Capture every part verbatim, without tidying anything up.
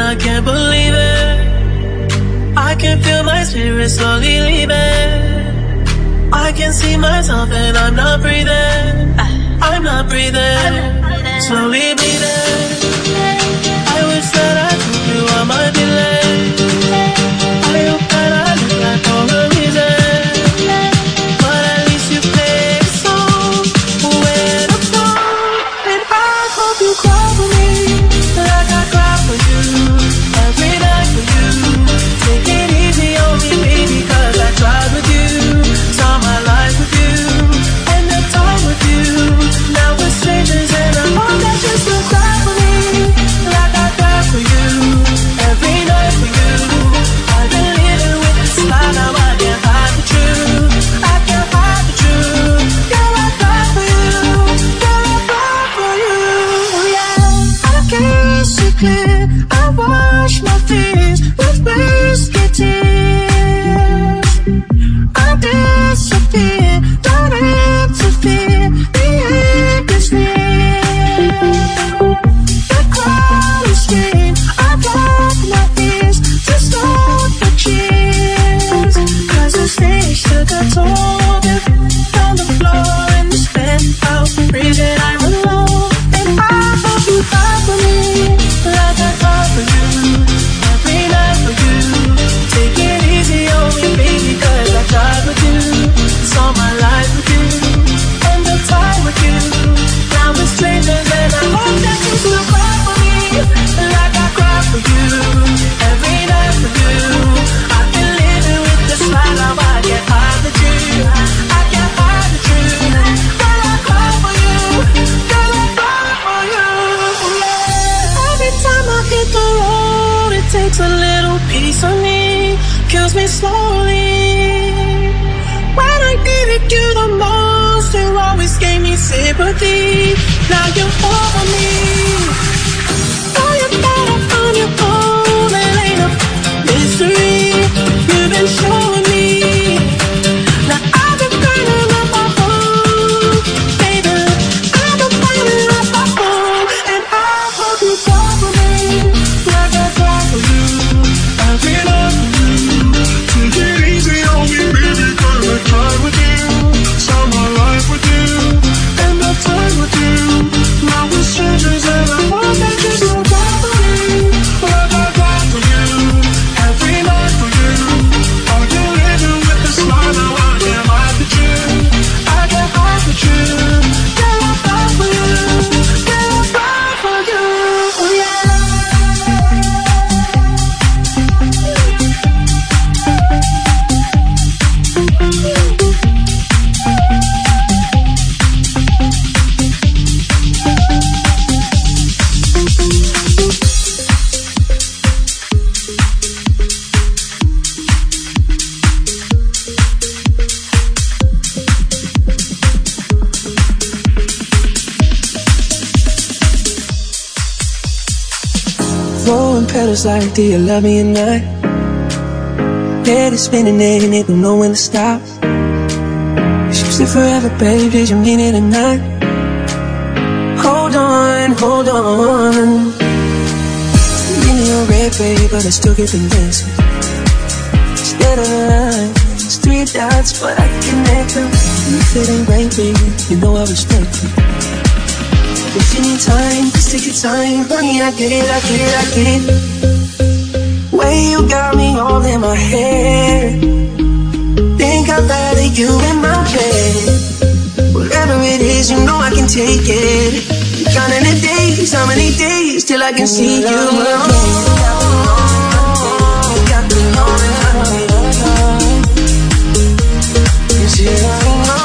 I can't believe it. I can feel my spirit slowly leaving. I can see myself and I'm not breathing. I'm not breathing. Slowly bleeding. I wish that I told you all my delay. I hope that I look like all the reason. But at least you play the song when I'm gone. And I hope you cry for me like I cry for you. Every night for you. Take it easy on me, baby, cause I tried with you. Saw my life with you. End up time with you. Now we're strangers and I hope that you still cry for me like I cry for you. Every night for you. I've been living with this lie, now I can't hide the truth. I can't hide the truth. Girl, I cry for you. Girl, I cry for you. Yeah, I kiss you clear. I wash my fears with whiskey tears. I disappear, don't interfere. The end is near. The crowd is scream. I block my ears to stop the cheers. Cause the stage took a toll. On the floor in this penthouse, breathing I'm alone. And I hope you cry for me like I cry for you. Every night for you. Take it easy on me, baby, cause I tried with you. Saw my life with you. End the time with you. Now we're strangers and I hope that you still cry for me like I cry for you. Every night for you. I've been living with this lie, now I can't hide the truth. I can't hide the truth. Girl, I cry for you. Girl, I cry for you. Yeah. Every time I hit the road, it takes a little piece of me, kills me slowly. When I needed you the most, you always gave me sympathy. Now you're over me. Oh, you thought I found your own, it ain't a mystery. You've been showing me. Now I've been burning up my home, baby. I've been burning up my home, and I hope you fall for me like I fall for you. Every night for you. Take it easy on me, baby, cause I tried with you. Saw my life with you. End up time with you. Now we're strangers and I hope that you still cry for me like I cry for you. Every night for you. Are you living with this lie? Now I can't hide the truth. I can't hide the truth. Girl, I cry for you. Girl, I cry for you. Yeah. Throwing petals like, do you love me or not? Head is spinning and it don't know when to stop. You said forever, babe, did you mean it or not? Hold on, hold on. Give me your red, babe, but I still get the dancing. Instead of the line, it's three dots, but I can connect them. If it ain't right, baby, you know I respect you. If you need time, just take your time. Honey, I get it, I get it, I get it. Way you got me all in my head. Think I'd rather you in my bed. Whatever it is, you know I can take it. Counting the days, how many days till I can see you again. Got me on and on. You see what I know.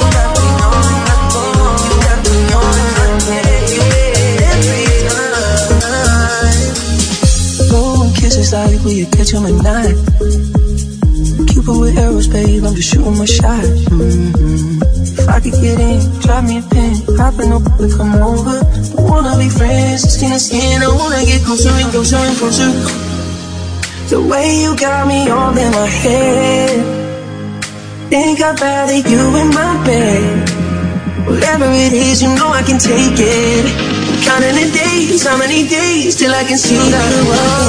Kisses like will you catch them at night? Cupid with arrows, babe, I'm just shooting my shot. Mm-hmm. If I could get in, drop me a pin, hop in the pool, come over. I wanna be friends, skin to skin, I wanna get closer and closer and closer. The way you got me all in my head. Think I'd rather you in my bed. Whatever it is, you know I can take it. Counting the days, how many days till I can see you again.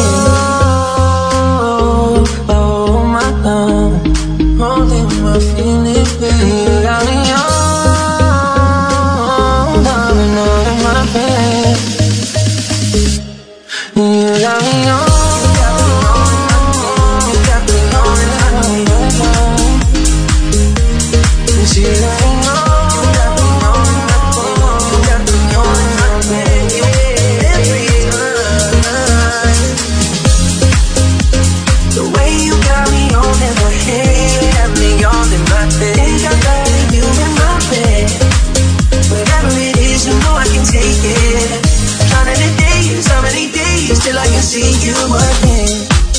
Oh, oh, my love, holding my feelings, baby. You got me on, loving all in my bed. You got me on. Till I can see you again.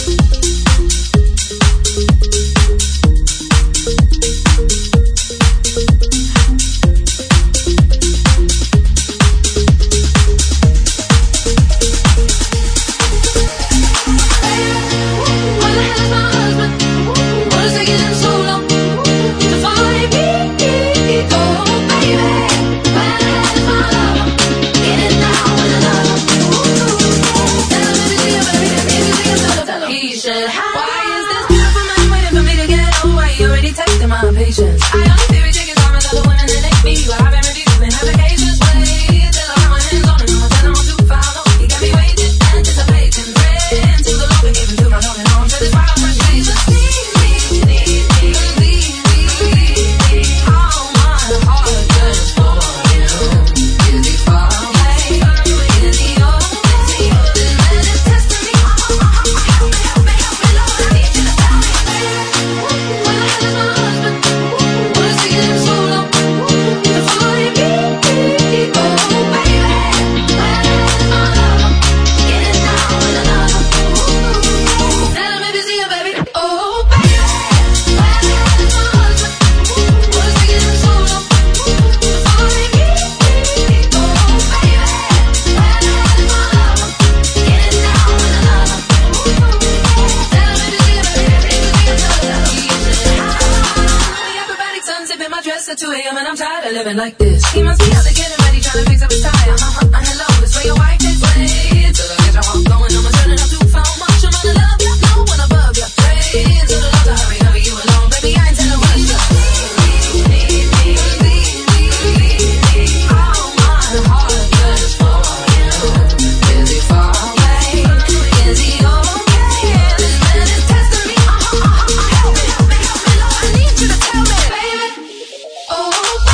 Like this, he must be out there getting ready, trying to fix up his tire. Uh-huh, uh, hello, this way your wife is playing. Till I get your heart going, I'm turning up too far. Much I'm gonna love you, no one above you. Pray to the Lord to hurry, hurry you along, baby. I ain't telling what you all my heart just for you. Is he far away? Is he okay? This man is testing me. Uh-huh, uh-huh, help me, help me, help me, Lord. I need you to tell me, baby. Oh.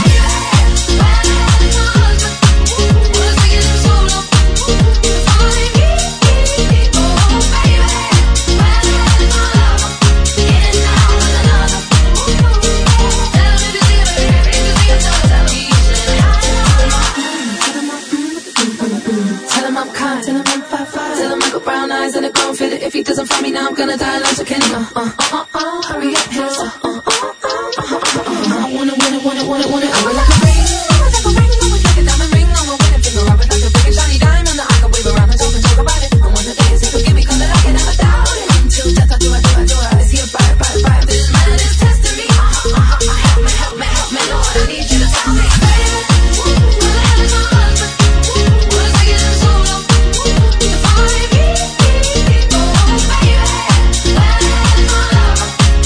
If he doesn't find me now, I'm gonna die like a Kenny. Uh, uh, uh, uh, hurry up, hands up. Uh, uh, uh, uh, uh, uh, I wanna win it, want it, want it, want it. I would like a ring, I would like a ring, I would like a diamond ring. I want winning finger, I would like a big shiny diamond that I can wave around and talk and talk about it. I wanna dance, if you give me color, I can never doubt it. Until death, I do, I do, I do, I is he a bite, bite, bite. This man is testing me. Uh, uh, uh, uh, help me, help me, help me, Lord. I need you to tell me, baby. Who the hell is my husband? What is taking him so long to find me? Oh, baby.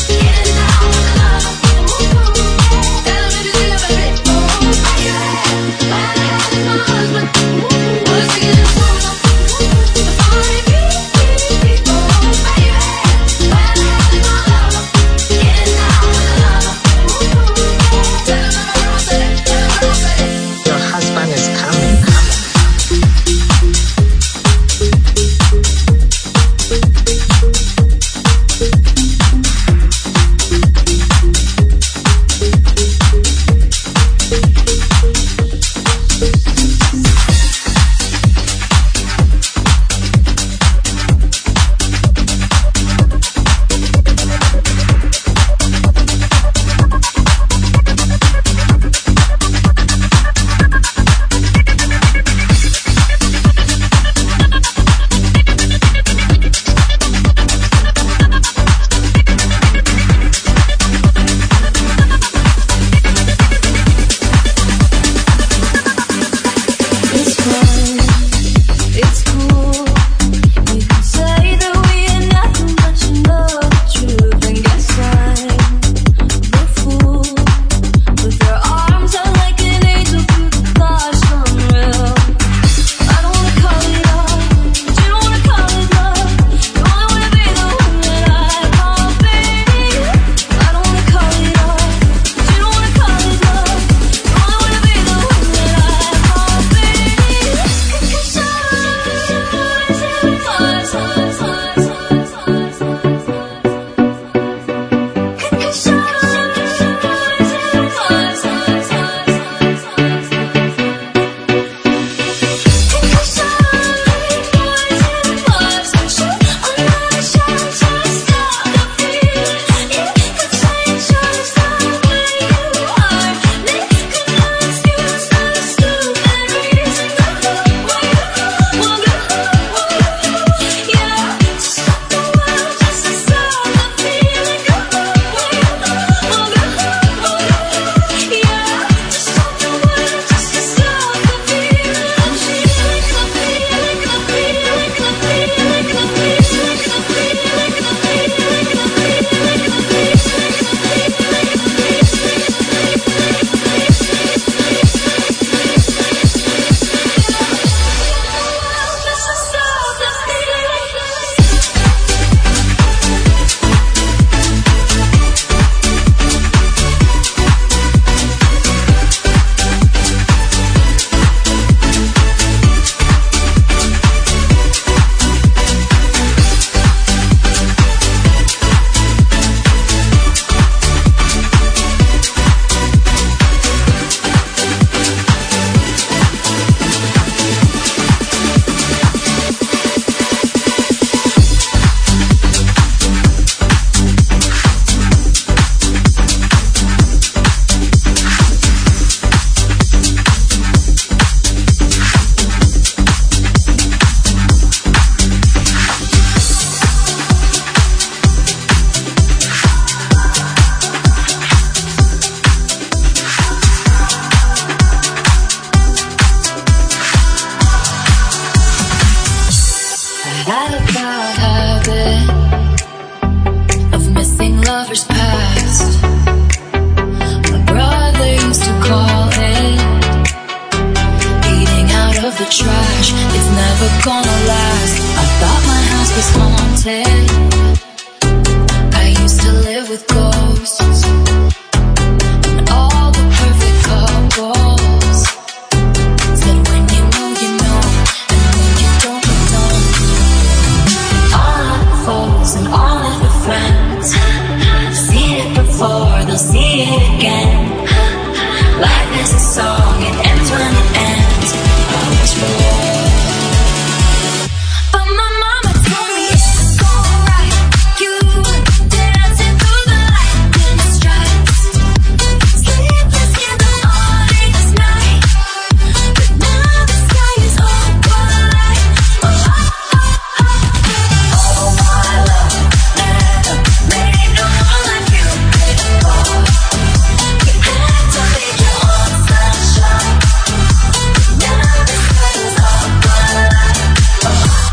lovers past. My brother used to call it eating out of the trash. It's never gonna last. I thought my house was haunted. I used to live with ghosts and all the perfect couples said when you know you know, and when you don't you don't. All of the foes and all of the friends seen it before, they'll see it again. Life is a song, it ends when it ends. I was wrong, but my mama told me it's alright. You were dancing through the lightning strikes, sleepless in the morning's night, but now the sky is all white. Oh, oh, oh, oh. Oh, my love, never made no one like you before. You had to leave your own sunshine, but now the sky is all white. Oh, oh, oh.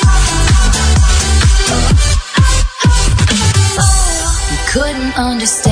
You couldn't understand